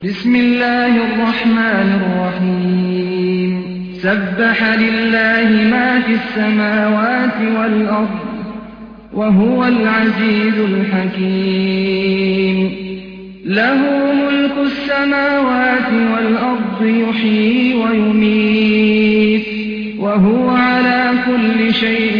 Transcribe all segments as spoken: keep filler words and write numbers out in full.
بسم الله الرحمن الرحيم سبح لله ما في السماوات والأرض وهو العزيز الحكيم له ملك السماوات والأرض يحيي ويميت وهو على كل شيء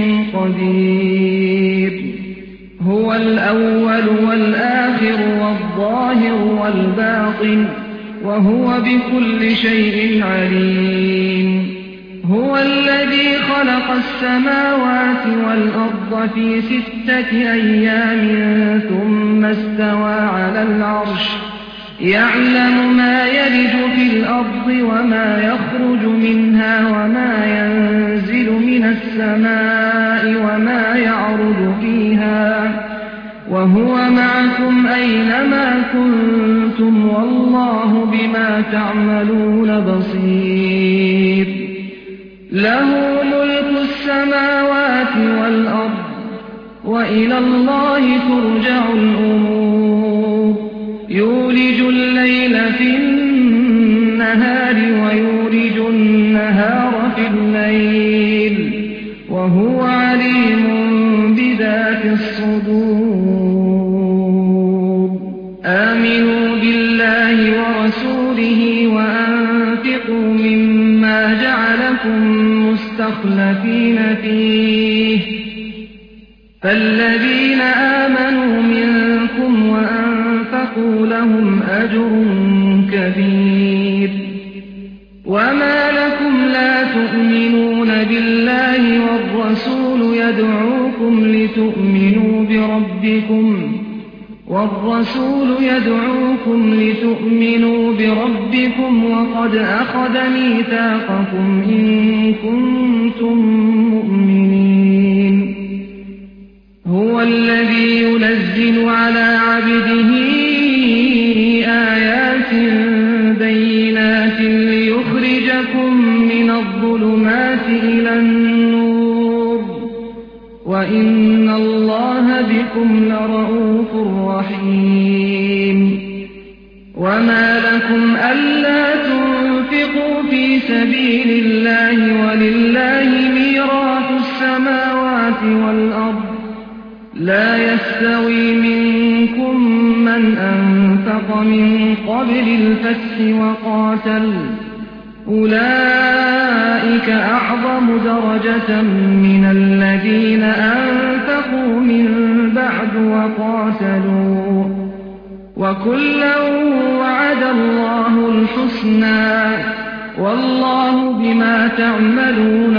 قدير هو الأول والآخر والظاهر والباطن وهو بكل شيء عليم هو الذي خلق السماوات والأرض في ستة أيام ثم استوى على العرش يعلم ما يلج في الأرض وما يخرج منها وما ينزل من السماء وما يعرج فيها وهو معكم أينما كنتم والله بما تعملون بصير له ملك السماوات والأرض وإلى الله ترجع الأمور يولج الليل في النهار ويولج النهار في الليل وهو عليم بذات الصدور آمنوا بالله ورسوله وأنفقوا مما جعلكم مستخلفين فيه فالذين آمنوا منكم وأنفقوا لهم أجر كبير وما لكم لا تؤمنون بالله والرسول يدعوكم لتؤمنوا بربكم والرسول يدعوكم لتؤمنوا بربكم وقد أخذ ميثاقكم إن كنتم مؤمنين هو الذي ينزل على عبده آيات بينات ليخرجكم من الظلمات إلى النور وإن الله بكم لرءوف رحيم وما لكم ألا تنفقوا في سبيل الله ولله ميراث السماوات والأرض لا يستوي منكم من أنفق من قبل الفتح وقاتل أولئك أعظم درجة من الذين أنفقوا من بعد وقاتلوا وكلا وعد الله الحسنى والله بما تعملون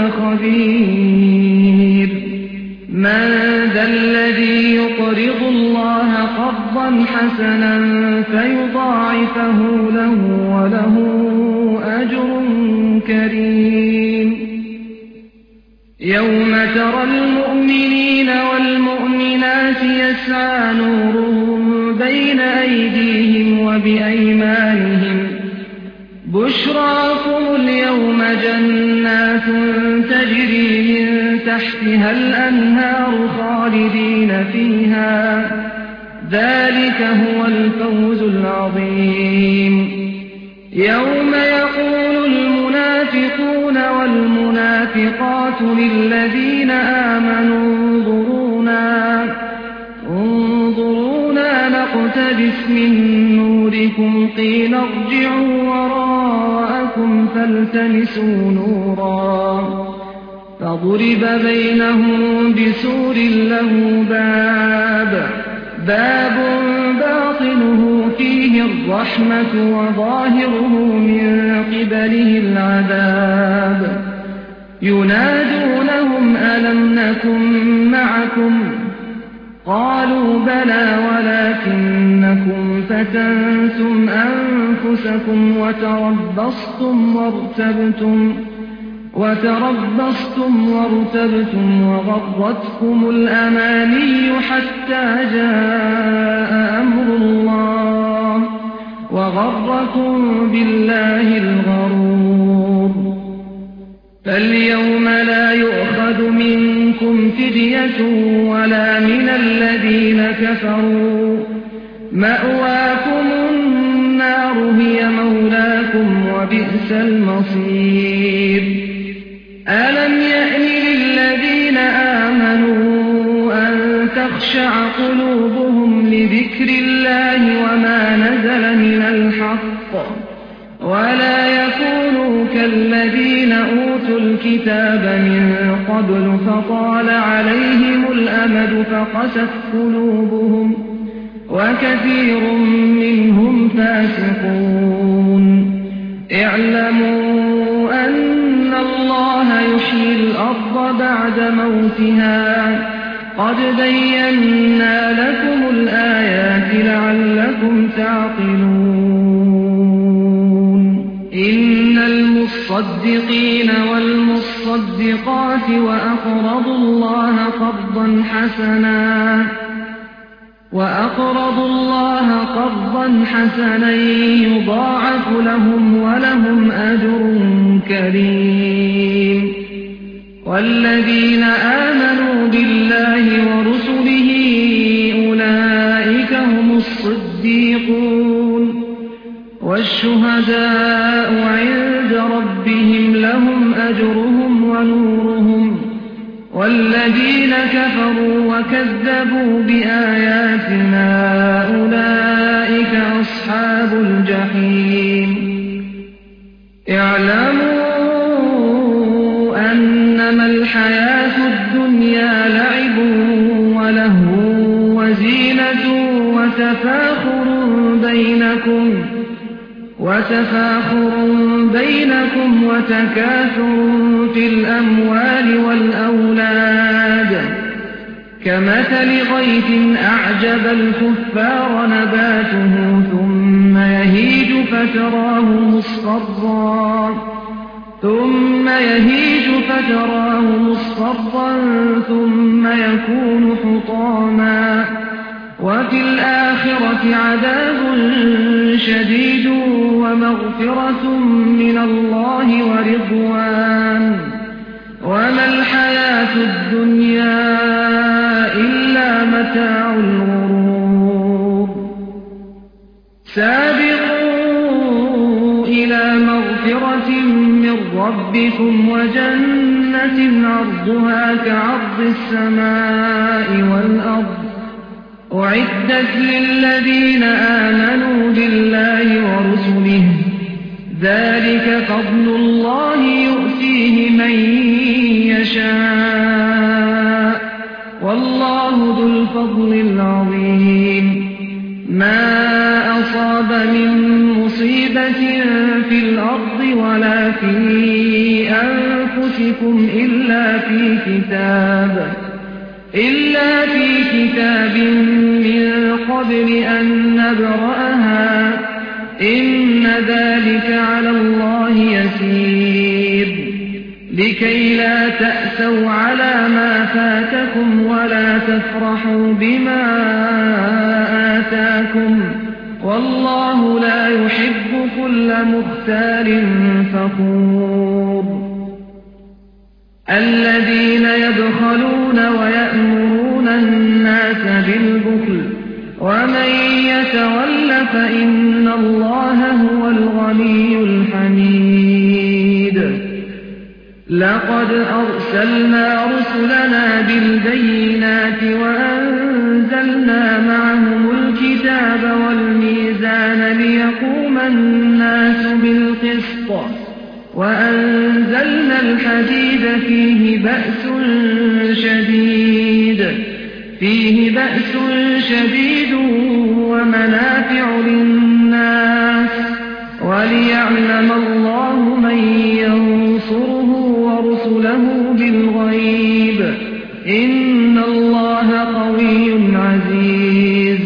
خبير من ذا الذي يقرض الله قرضا حسنا فيضاعفه له وله أجر كريم يوم ترى المؤمنين والمؤمنات يسعى نورهم بين أيديهم وبأيمانهم بشراكم اليوم جنات تجري من تحتها الأنهار خالدين فيها ذلك هو الفوز العظيم يوم يقول المنافقون والمنافقات للذين آمنوا انظرونا انظرونا نقتبس من نوركم قيل ارجعوا وراءكم فالتمسوا نورا فضرب بينهم بسور له باب باب باطنه فيه الرحمة وظاهره من قبله العذاب ينادونهم ألم نكن معكم قالوا بلى ولكنكم فتنتم أنفسكم وتربصتم وارتبتم وتربصتم وارتبتم وغرتكم الأماني حتى جاء أمر الله وغركم بالله الغرور فاليوم لا يؤخذ منكم فدية ولا من الذين كفروا مأواكم النار وبئس المصير ألم يأن للذين آمنوا أن تخشع قلوبهم لذكر الله وما نزل من الحق ولا يكونوا كالذين أوتوا الكتاب من قبل فطال عليهم الأمد فقست قلوبهم وكثير منهم فاسقون اعلموا أن الله يحيي الأرض بعد موتها قد بينا لكم الآيات لعلكم تعقلون إن المصدقين والمصدقات وأقرضوا الله قرضا حسنا وأقرضوا الله قرضا حسنا يضاعف لهم ولهم أجر كريم والذين آمنوا بالله ورسله أولئك هم الصديقون والشهداء عند ربهم لهم أجرهم ونورهم والذين كفروا وكذبوا بآياتنا أولئك أصحاب الجحيم اعلموا أنما الحياة الدنيا لعب ولهو وزينة وتفاخر بينكم وتفاخر بينكم وتكاثر في الأموال والأولاد كمثل غيث أعجب الكفار نباته ثم يهيج فتراه مصفرا ثم يهيج فتراه مصفرا ثم يكون حطاما وفي الآخرة عذاب شديد ومغفرة من الله ورضوان وما الحياة الدنيا إلا متاع الغرور سابقوا إلى مغفرة من ربكم وجنة عرضها كعرض السماء والأرض أعدت للذين آمنوا بالله ورسله ذلك فضل الله يؤتيه من يشاء والله ذو الفضل العظيم ما أصاب من مصيبة في الأرض ولا في أنفسكم إلا في كتاب إلا في كتاب من قبل أن نبرأها إن ذلك على الله يسير لكي لا تأسوا على ما فاتكم ولا تفرحوا بما آتاكم والله لا يحب كل مختال فخور الذين يبخلون ويأمرون الناس بالبخل ومن يتول فإن الله هو الغني الحميد لقد أرسلنا رسلنا بالبينات وأنزلنا معهم الكتاب والميزان ليقوم الناس بالقسط وأنزلنا الحديد فيه بأس شديد فيه بأس شديد ومنافع للناس وليعلم الله من ينصره ورسله بالغيب إن الله قوي عزيز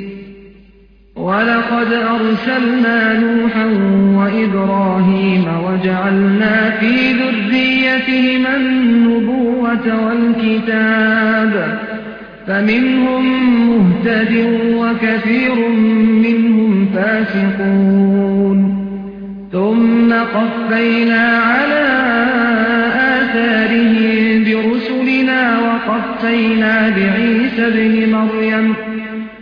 ولقد أرسلنا نوحا وإبراهيم وجعلنا في ذريتهما النبوة والكتاب فمنهم مهتد وكثير منهم فاسقون ثم قفينا على آثارهم برسلنا وقفينا بعيسى ابن مريم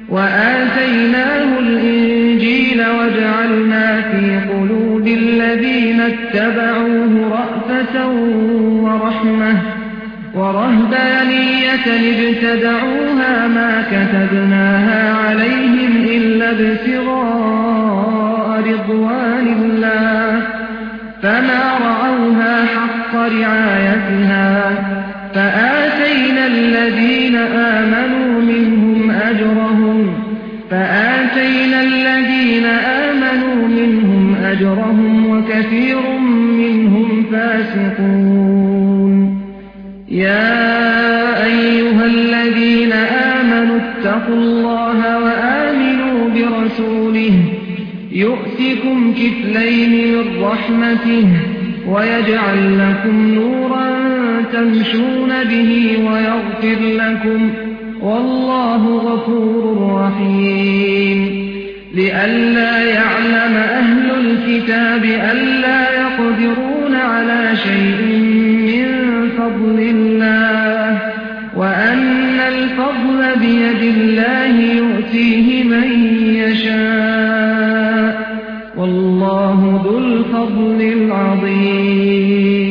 وآتيناه الإنجيل وجعلنا في قلوب الذين اتبعوه رأفة ورحمة ورهبانية ابتدعوها ما كتبناها عليهم إلا ابتغاء رضوان الله فما رعوها حق رعايتها فآتينا الذين آمنوا منهم أجرهم فآتينا الذين آمنوا منهم أجرهم وكثير منهم فاسقون يا أيها الذين آمنوا اتقوا الله وآمنوا برسوله يؤتكم كفلين من رحمته ويجعل لكم نورا تمشون به ويغفر لكم والله غفور رحيم لئلا يعلم أهل الكتاب ألا يقدرون على شيء من فضل الله وأن الفضل بيد الله يؤتيه من يشاء والله ذو الفضل العظيم